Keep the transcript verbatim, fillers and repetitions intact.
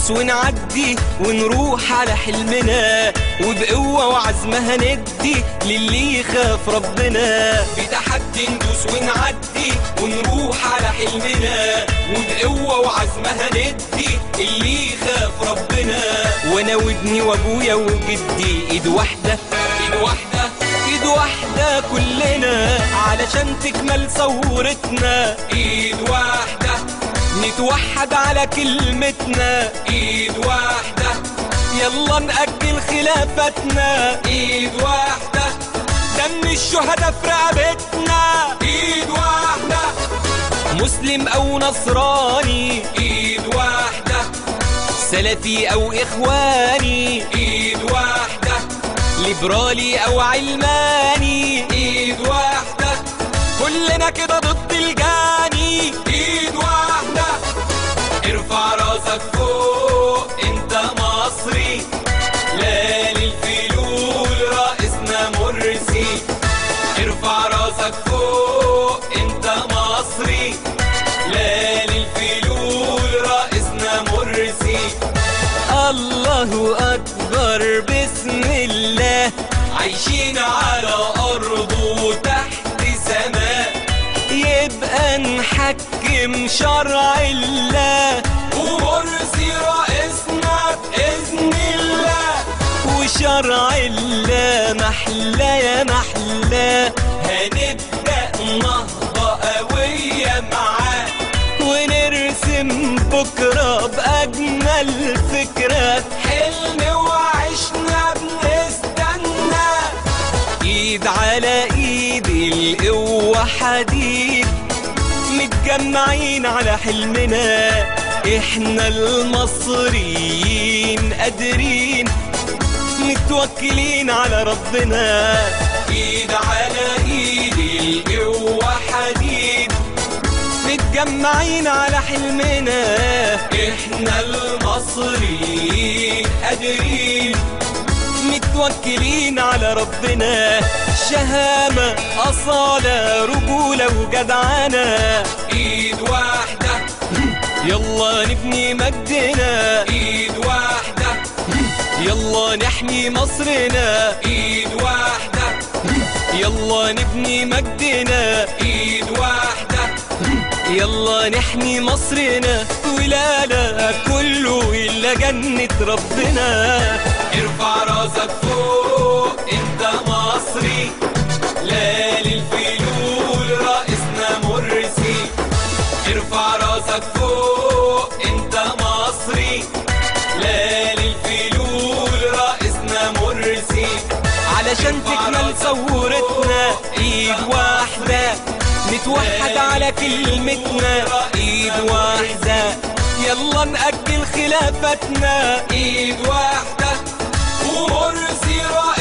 ندوس ونعدي ونروح على حلمنا، وبقوة وعزم هندي للي يخاف ربنا. بتحدي ندوس ونعدي ونروح على حلمنا، وبقوة وعزم هندي اللي يخاف ربنا. وانا وابني وابويا وجدي ايد واحدة ايد واحدة ايد واحدة كلنا، علشان تكمل ثورتنا. ايد واحدة نتوحد على كلمتنا. ايد واحدة يلا نأجل خلافتنا. ايد واحدة دم الشهداء في رقبتنا. ايد واحدة مسلم او نصراني. ايد واحدة سلفي او اخواني. ايد واحدة ليبرالي او علماني. ايد واحدة كلنا كده ضد الجاني. ايد واحدة ارفع راسك فوق انت مصري، لا للفلول رئيسنا مرسي. ارفع راسك فوق انت مصري، لا للفلول رئيسنا مرسي. الله اكبر بسم الله، عايشين على ارضه تحت سماء. يبقى نحكم شرع الله، ومرسي رئيسنا بإذن الله. وشرع الله محلى يا محلى، هنبدأ نهضة قوية معاه، ونرسم بكرة بأجمل فكرة. حلم وعشنا بنستنى، ايد على ايد القوة حديد، متجمعين على حلمنا. احنا المصريين قادرين، متوكلين على ربنا. ايد على ايد القوة حديد، متجمعين على حلمنا. احنا المصريين قادرين، متوكلين على ربنا. شهامة أصالة رجولة وجدعنة. ايد واحدة يلا نبني مجدنا. ايد واحدة يلا نحمي مصرنا. ايد واحدة يلا نبني مجدنا. ايد واحدة يلا نحمي مصرنا. ولا لا كله إلا جنة ربنا. ارفع راسك فوق انت مصري، لا للفلول رئيسنا مرسي. ارفع راسك فوق انت مصري، لا للفلول رئيسنا مرسي. علشان تكمل ثورتنا ايد واحدة، نتوحد على كلمتنا. ايد واحدة يلا نأجل خلافتنا. ايد واحدة ومرسي رئيسنا